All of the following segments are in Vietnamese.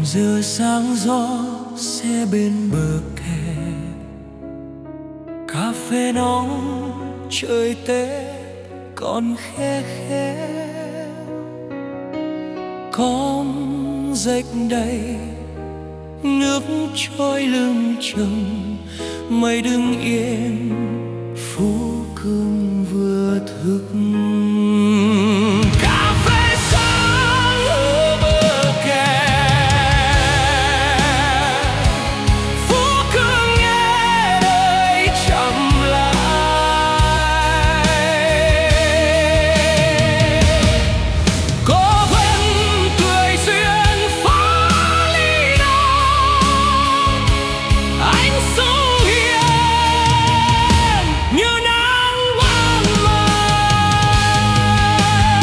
Giờ sáng gió xe bên bờ kè, cà phê nóng trời Tết còn khe khẽ, con rách đầy nước trôi lưng chừng, mây đứng yên phú cưng vừa thức. Cà phê sáng ở bờ kè, phú cưng nghe đời chậm lại. Có vẫn cười duyên phá ly non, anh sống hiền như nắng ban mai.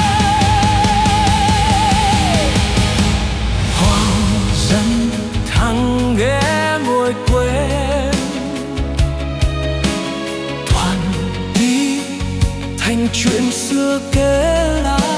Hoàng dân thăng ghé ngồi quên, toàn đi thành chuyện xưa kể lại.